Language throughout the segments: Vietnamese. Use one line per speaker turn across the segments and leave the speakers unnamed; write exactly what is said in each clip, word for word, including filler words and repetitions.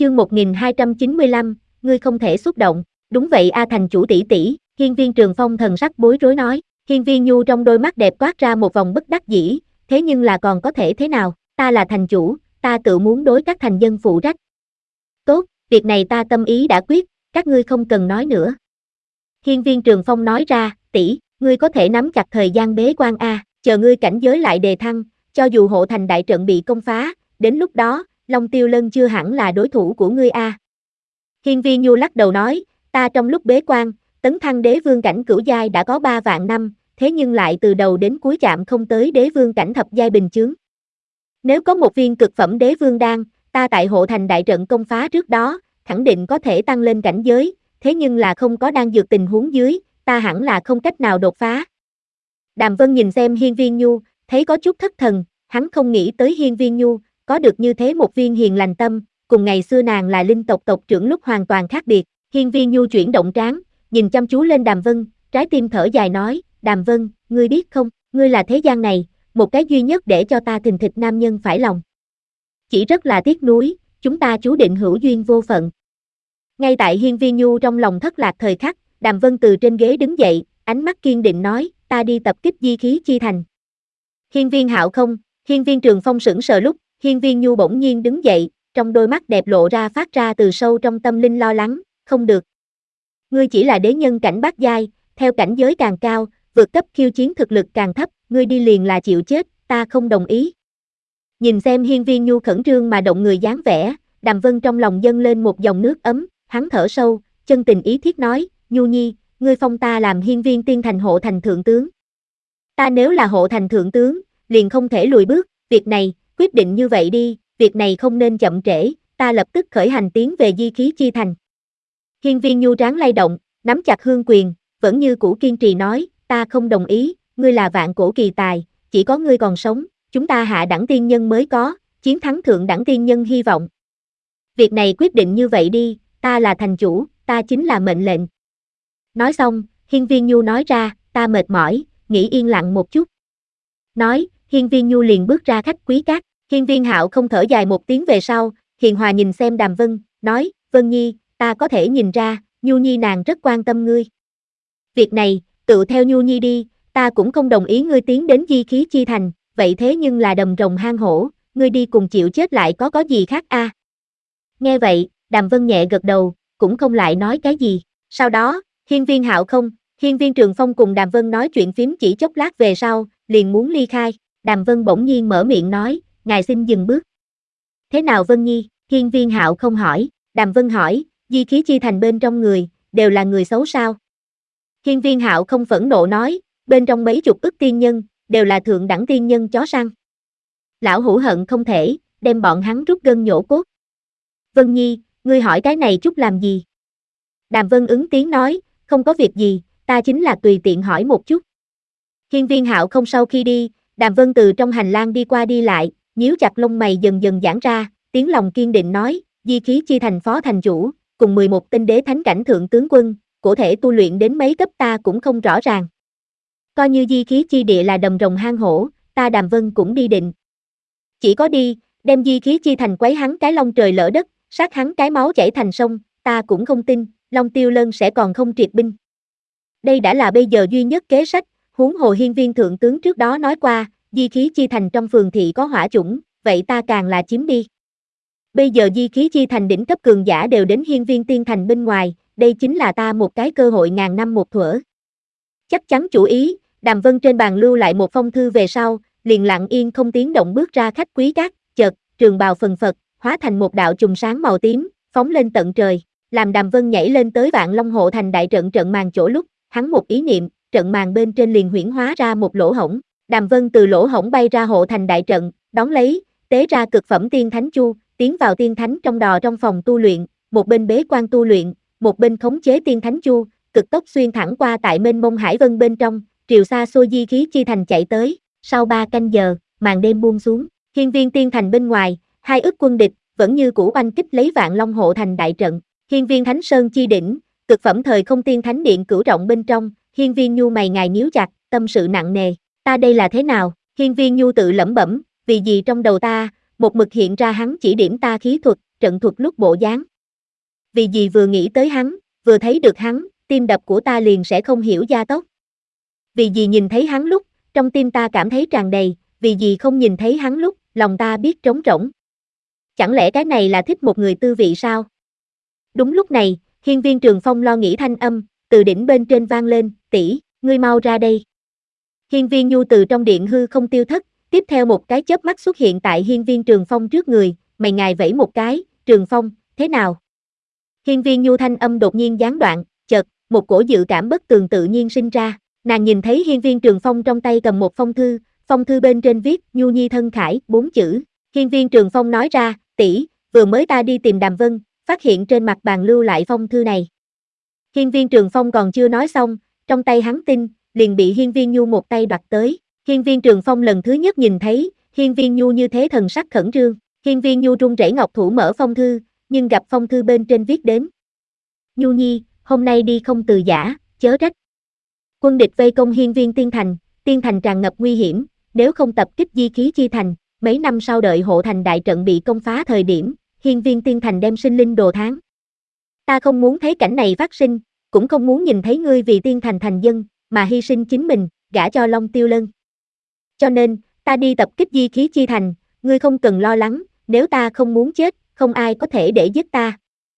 Chương một nghìn hai trăm chín mươi lăm, ngươi không thể xúc động. Đúng vậy a thành chủ tỷ tỷ, Hiên Viên Trường Phong thần sắc bối rối nói. Hiên Viên Nhu trong đôi mắt đẹp toát ra một vòng bất đắc dĩ, thế nhưng là còn có thể thế nào, ta là thành chủ, ta tự muốn đối các thành dân phụ trách. Tốt, việc này ta tâm ý đã quyết, các ngươi không cần nói nữa. Hiên Viên Trường Phong nói ra, tỷ, ngươi có thể nắm chặt thời gian bế quan a, chờ ngươi cảnh giới lại đề thăng, cho dù hộ thành đại trận bị công phá, đến lúc đó, Long Tiêu Lân chưa hẳn là đối thủ của ngươi a. Hiên Viên Nhu lắc đầu nói, ta trong lúc bế quan, tấn thăng đế vương cảnh cửu giai đã có ba vạn năm, thế nhưng lại từ đầu đến cuối chạm không tới đế vương cảnh thập giai bình chướng. Nếu có một viên cực phẩm đế vương đan, ta tại hộ thành đại trận công phá trước đó, khẳng định có thể tăng lên cảnh giới, thế nhưng là không có đan dược tình huống dưới, ta hẳn là không cách nào đột phá. Đàm Vân nhìn xem Hiên Viên Nhu, thấy có chút thất thần, hắn không nghĩ tới Hiên Viên Nhu, có được như thế một viên hiền lành tâm, cùng ngày xưa nàng là linh tộc tộc trưởng lúc hoàn toàn khác biệt. Hiên Viên Nhu chuyển động trán, nhìn chăm chú lên Đàm Vân, trái tim thở dài nói, Đàm Vân, ngươi biết không, ngươi là thế gian này, một cái duy nhất để cho ta thình thịch nam nhân phải lòng. Chỉ rất là tiếc nuối, chúng ta chú định hữu duyên vô phận. Ngay tại Hiên Viên Nhu trong lòng thất lạc thời khắc, Đàm Vân từ trên ghế đứng dậy, ánh mắt kiên định nói, ta đi tập kích di khí chi thành. Hiên Viên Hạo không, Hiên Viên Trường Phong sững sờ lúc, Hiên Viên Nhu bỗng nhiên đứng dậy, trong đôi mắt đẹp lộ ra phát ra từ sâu trong tâm linh lo lắng, không được. Ngươi chỉ là đế nhân cảnh bát giai, theo cảnh giới càng cao, vượt cấp khiêu chiến thực lực càng thấp, ngươi đi liền là chịu chết, ta không đồng ý. Nhìn xem Hiên Viên Nhu khẩn trương mà động người dáng vẻ, Đàm Vân trong lòng dâng lên một dòng nước ấm, hắn thở sâu, chân tình ý thiết nói, Nhu Nhi, ngươi phong ta làm Hiên Viên Tiên Thành hộ thành thượng tướng. Ta nếu là hộ thành thượng tướng, liền không thể lùi bước, việc này, quyết định như vậy đi, việc này không nên chậm trễ, ta lập tức khởi hành tiến về di khí chi thành. Hiên Viên Nhu trán lay động, nắm chặt hương quyền, vẫn như cũ kiên trì nói, ta không đồng ý, ngươi là vạn cổ kỳ tài, chỉ có ngươi còn sống, chúng ta hạ đẳng tiên nhân mới có, chiến thắng thượng đẳng tiên nhân hy vọng. Việc này quyết định như vậy đi, ta là thành chủ, ta chính là mệnh lệnh. Nói xong, Hiên Viên Nhu nói ra, ta mệt mỏi, nghỉ yên lặng một chút. Nói, Hiên Viên Nhu liền bước ra khách quý cát, Hiên Viên Hạo không thở dài một tiếng về sau, hiền hòa nhìn xem Đàm Vân, nói, Vân Nhi, ta có thể nhìn ra, Nhu Nhi nàng rất quan tâm ngươi. Việc này, tự theo Nhu Nhi đi, ta cũng không đồng ý ngươi tiến đến di khí chi thành, vậy thế nhưng là đầm rồng hang hổ, ngươi đi cùng chịu chết lại có có gì khác a? À? Nghe vậy, Đàm Vân nhẹ gật đầu, cũng không lại nói cái gì. Sau đó, Hiên Viên Hạo không, Hiên Viên Trường Phong cùng Đàm Vân nói chuyện phím chỉ chốc lát về sau, liền muốn ly khai. Đàm Vân bỗng nhiên mở miệng nói, ngài xin dừng bước. Thế nào Vân Nhi? Hiên Viên Hạo không hỏi, Đàm Vân hỏi, di khí chi thành bên trong người, đều là người xấu sao? Hiên Viên Hạo không phẫn nộ nói, bên trong mấy chục ức tiên nhân, đều là thượng đẳng tiên nhân chó săn. Lão hủ hận không thể, đem bọn hắn rút gân nhổ cốt. Vân Nhi, ngươi hỏi cái này chút làm gì? Đàm Vân ứng tiếng nói, không có việc gì, ta chính là tùy tiện hỏi một chút. Hiên Viên Hạo không sau khi đi, Đàm Vân từ trong hành lang đi qua đi lại, nhíu chặt lông mày dần dần giãn ra, tiếng lòng kiên định nói, di khí chi thành phó thành chủ, cùng mười một tinh đế thánh cảnh thượng tướng quân, cụ thể tu luyện đến mấy cấp ta cũng không rõ ràng. Coi như di khí chi địa là đầm rồng hang hổ, ta Đàm Vân cũng đi định. Chỉ có đi, đem di khí chi thành quấy hắn cái long trời lỡ đất, sát hắn cái máu chảy thành sông, ta cũng không tin, Long Tiêu Lân sẽ còn không triệt binh. Đây đã là bây giờ duy nhất kế sách, huống hồ Hiên Viên thượng tướng trước đó nói qua, di khí chi thành trong phường thị có hỏa chủng, vậy ta càng là chiếm đi. Bây giờ di khí chi thành đỉnh cấp cường giả đều đến Hiên Viên Tiên Thành bên ngoài, đây chính là ta một cái cơ hội ngàn năm một thuở. Chắc chắn chủ ý, Đàm Vân trên bàn lưu lại một phong thư về sau, liền lặng yên không tiếng động bước ra khách quý cát, chợt, trường bào phần phật, hóa thành một đạo chùm sáng màu tím, phóng lên tận trời, làm Đàm Vân nhảy lên tới Vạn Long hộ thành đại trận trận màn chỗ lúc, hắn một ý niệm, trận màn bên trên liền huyễn hóa ra một lỗ hổng, Đàm Vân từ lỗ hổng bay ra hộ thành đại trận, đón lấy, tế ra cực phẩm tiên thánh chu, tiến vào tiên thánh trong đò trong phòng tu luyện, một bên bế quan tu luyện, một bên khống chế tiên thánh chu, cực tốc xuyên thẳng qua tại mênh mông hải vân bên trong, triều xa xôi di khí chi thành chạy tới. Sau ba canh giờ, màn đêm buông xuống, Hiên Viên Tiên Thành bên ngoài, hai ức quân địch vẫn như cũ oanh kích lấy Vạn Long hộ thành đại trận. Hiên Viên Thánh Sơn chi đỉnh, cực phẩm thời không tiên thánh điện cửu trọng bên trong, Hiên Viên Nhu mày ngài nhíu chặt, tâm sự nặng nề, ta đây là thế nào? Hiên Viên Nhu tự lẩm bẩm, vì gì trong đầu ta, một mực hiện ra hắn chỉ điểm ta khí thuật, trận thuật lúc bộ dáng. Vì gì vừa nghĩ tới hắn, vừa thấy được hắn, tim đập của ta liền sẽ không hiểu gia tốc. Vì gì nhìn thấy hắn lúc, trong tim ta cảm thấy tràn đầy, vì gì không nhìn thấy hắn lúc, lòng ta biết trống rỗng. Chẳng lẽ cái này là thích một người tư vị sao? Đúng lúc này, hiên viên Trường Phong lo nghĩ thanh âm, từ đỉnh bên trên vang lên, tỷ, ngươi mau ra đây. Hiên viên Nhu từ trong điện hư không tiêu thất, tiếp theo một cái chớp mắt xuất hiện tại hiên viên Trường Phong trước người, mày ngài vẫy một cái, Trường Phong, thế nào? Hiên viên Nhu thanh âm đột nhiên gián đoạn, chợt, một cổ dự cảm bất tường tự nhiên sinh ra, nàng nhìn thấy hiên viên Trường Phong trong tay cầm một phong thư, phong thư bên trên viết, Nhu nhi thân khải, bốn chữ. Hiên viên Trường Phong nói ra, tỷ, vừa mới ta đi tìm Đàm Vân, phát hiện trên mặt bàn lưu lại phong thư này. Hiên viên Trường Phong còn chưa nói xong, trong tay hắn tin, liền bị hiên viên Nhu một tay đoạt tới. Hiên viên Trường Phong lần thứ nhất nhìn thấy, hiên viên Nhu như thế thần sắc khẩn trương. Hiên viên Nhu run rẩy ngọc thủ mở phong thư, nhưng gặp phong thư bên trên viết đến. Nhu nhi, hôm nay đi không từ giã, chớ trách. Quân địch vây công hiên viên tiên thành, tiên thành tràn ngập nguy hiểm, nếu không tập kích di khí chi thành, mấy năm sau đợi hộ thành đại trận bị công phá thời điểm, hiên viên tiên thành đem sinh linh đồ tháng. Ta không muốn thấy cảnh này phát sinh, cũng không muốn nhìn thấy ngươi vì tiên thành thành dân, mà hy sinh chính mình, gả cho Long Tiêu Lân. Cho nên, ta đi tập kích di khí chi thành, ngươi không cần lo lắng, nếu ta không muốn chết, không ai có thể để giết ta.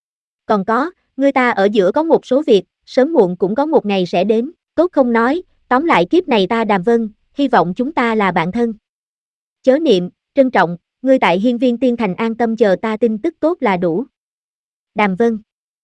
Còn có, ngươi ta ở giữa có một số việc, sớm muộn cũng có một ngày sẽ đến, tốt không nói, tóm lại kiếp này ta Đàm Vân, hy vọng chúng ta là bạn thân. Chớ niệm, trân trọng, ngươi tại hiên viên tiên thành an tâm chờ ta tin tức tốt là đủ. Đàm Vân.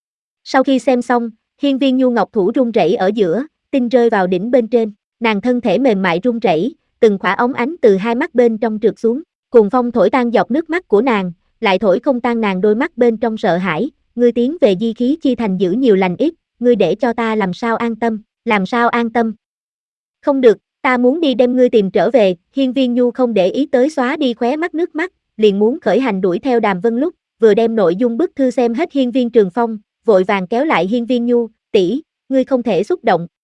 Sau khi xem xong, hiên viên Nhu ngọc thủ run rẩy ở giữa, tinh rơi vào đỉnh bên trên, nàng thân thể mềm mại run rẩy, từng khỏa óng ánh từ hai mắt bên trong trượt xuống, cuồng phong thổi tan giọt nước mắt của nàng, lại thổi không tan nàng đôi mắt bên trong sợ hãi, ngươi tiến về di khí chi thành giữ nhiều lành ít, ngươi để cho ta làm sao an tâm, làm sao an tâm. Không được, ta muốn đi đem ngươi tìm trở về, hiên viên Nhu không để ý tới xóa đi khóe mắt nước mắt, liền muốn khởi hành đuổi theo Đàm Vân lúc, vừa đem nội dung bức thư xem hết hiên viên Trường Phong, vội vàng kéo lại hiên viên Nhu, tỷ, ngươi không thể xúc động,